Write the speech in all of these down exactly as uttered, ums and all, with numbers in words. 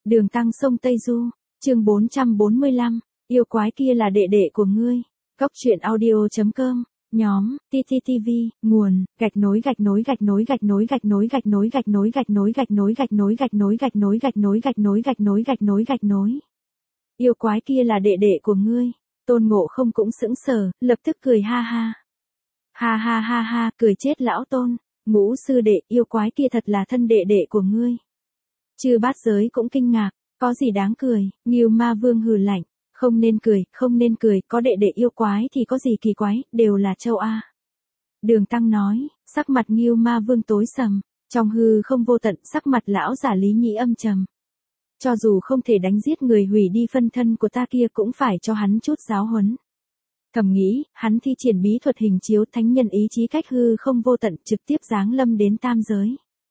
Đường Tăng sông Tây Du, chương bốn trăm bốn mươi lăm, yêu quái kia là đệ đệ của ngươi. Góc truyện audio.com, nhóm, tê tê tê vê, nguồn, gạch nối gạch nối gạch nối gạch nối gạch nối gạch nối gạch nối gạch nối gạch nối gạch nối gạch nối gạch nối gạch nối gạch nối gạch nối gạch nối gạch nối. Yêu quái kia là đệ đệ của ngươi. Tôn Ngộ Không cũng sững sờ, lập tức cười ha ha. Ha ha ha ha, cười chết lão Tôn. Ngũ sư đệ, yêu quái kia thật là thân đệ đệ của ngươi. Chư Bát Giới cũng kinh ngạc, có gì đáng cười. Ngưu Ma Vương hừ lạnh, không nên cười, không nên cười, có đệ đệ yêu quái thì có gì kỳ quái, đều là châu A. Đường Tăng nói, sắc mặt Ngưu Ma Vương tối sầm, trong hư không vô tận, sắc mặt lão giả Lý Nhĩ âm trầm. Cho dù không thể đánh giết người hủy đi phân thân của ta kia cũng phải cho hắn chút giáo huấn. Thầm nghĩ, hắn thi triển bí thuật hình chiếu thánh nhân ý chí cách hư không vô tận trực tiếp giáng lâm đến tam giới.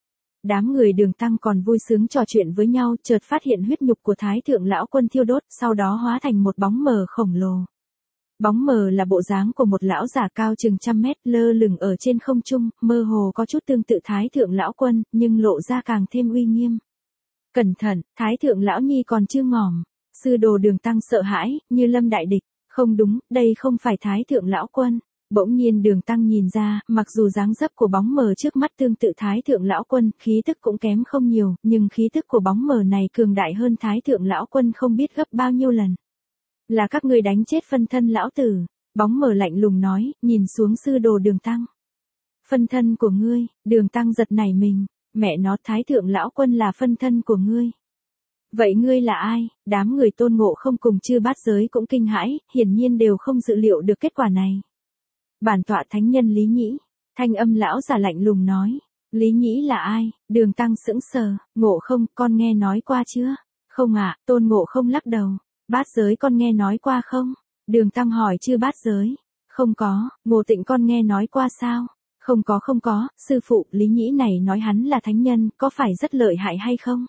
Đám người Đường Tăng còn vui sướng trò chuyện với nhau, chợt phát hiện huyết nhục của Thái Thượng Lão Quân thiêu đốt, sau đó hóa thành một bóng mờ khổng lồ. Bóng mờ là bộ dáng của một lão giả cao chừng trăm mét lơ lửng ở trên không trung, mơ hồ có chút tương tự Thái Thượng Lão Quân, nhưng lộ ra càng thêm uy nghiêm. Cẩn thận, Thái Thượng Lão Nhi còn chưa ngỏm. Sư đồ Đường Tăng sợ hãi, như lâm đại địch. Không đúng, đây không phải Thái Thượng Lão Quân. Bỗng nhiên Đường Tăng nhìn ra, mặc dù dáng dấp của bóng mờ trước mắt tương tự Thái Thượng Lão Quân, khí tức cũng kém không nhiều, nhưng khí tức của bóng mờ này cường đại hơn Thái Thượng Lão Quân không biết gấp bao nhiêu lần. Là các ngươi đánh chết phân thân lão tử. Bóng mờ lạnh lùng nói, nhìn xuống sư đồ Đường Tăng. Phân thân của ngươi. Đường Tăng giật nảy mình. Mẹ nó, Thái Thượng Lão Quân là phân thân của ngươi. Vậy ngươi là ai? Đám người Tôn Ngộ Không cùng Chư Bát Giới cũng kinh hãi, hiển nhiên đều không dự liệu được kết quả này. Bản tọa thánh nhân Lý Nhĩ. Thanh âm lão giả lạnh lùng nói. Lý Nhĩ là ai? Đường Tăng sững sờ. Ngộ Không, con nghe nói qua chưa? Không ạ. Tôn Ngộ Không lắc đầu. Bát Giới con nghe nói qua không? Đường Tăng hỏi Chư Bát Giới. Không có. Ngộ Tịnh con nghe nói qua sao? Không có không có, sư phụ, Lý Nhĩ này nói hắn là thánh nhân, có phải rất lợi hại hay không?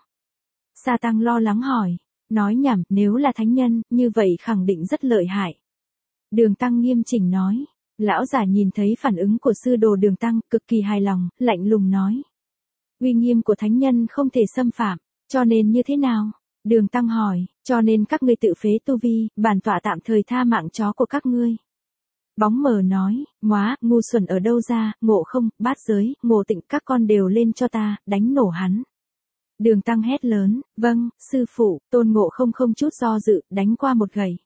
Sa Tăng lo lắng hỏi. Nói nhảm, nếu là thánh nhân, như vậy khẳng định rất lợi hại. Đường Tăng nghiêm chỉnh nói. Lão giả nhìn thấy phản ứng của sư đồ Đường Tăng, cực kỳ hài lòng, lạnh lùng nói. Uy nghiêm của thánh nhân không thể xâm phạm, cho nên như thế nào? Đường Tăng hỏi, cho nên các ngươi tự phế tu vi, bản tọa tạm thời tha mạng chó của các ngươi. Bóng mờ nói, móa, ngu xuẩn ở đâu ra, Ngộ Không, Bát Giới, Ngộ Tịnh, các con đều lên cho ta, đánh nổ hắn. Đường Tăng hét lớn, vâng, sư phụ. Tôn Ngộ Không không chút do dự, đánh qua một gậy.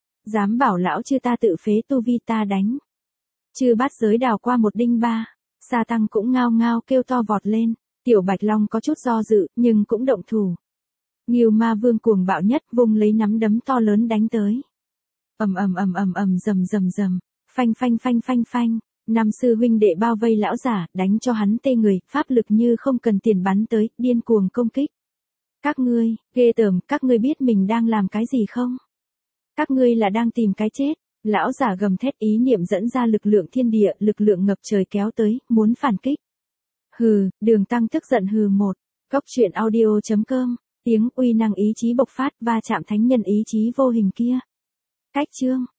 Dám bảo lão chư ta tự phế tu vi, ta đánh. Chư Bát Giới đào qua một đinh ba. Sa Tăng cũng ngao ngao kêu to vọt lên. Tiểu Bạch Long có chút do dự, nhưng cũng động thủ. Ngưu Ma Vương cuồng bạo nhất, vung lấy nắm đấm to lớn đánh tới. Ầm ầm ầm ầm ầm rầm rầm rầm. Phanh phanh phanh phanh phanh, năm sư huynh đệ bao vây lão giả, đánh cho hắn tê người, pháp lực như không cần tiền bắn tới, điên cuồng công kích. Các ngươi, ghê tởm, các ngươi biết mình đang làm cái gì không? Các ngươi là đang tìm cái chết. Lão giả gầm thét, ý niệm dẫn ra lực lượng thiên địa, lực lượng ngập trời kéo tới, muốn phản kích. Hừ, Đường Tăng tức giận hừ một. Góc truyện audio.com, tiếng uy năng ý chí bộc phát, va chạm thánh nhân ý chí vô hình kia. Cách chương.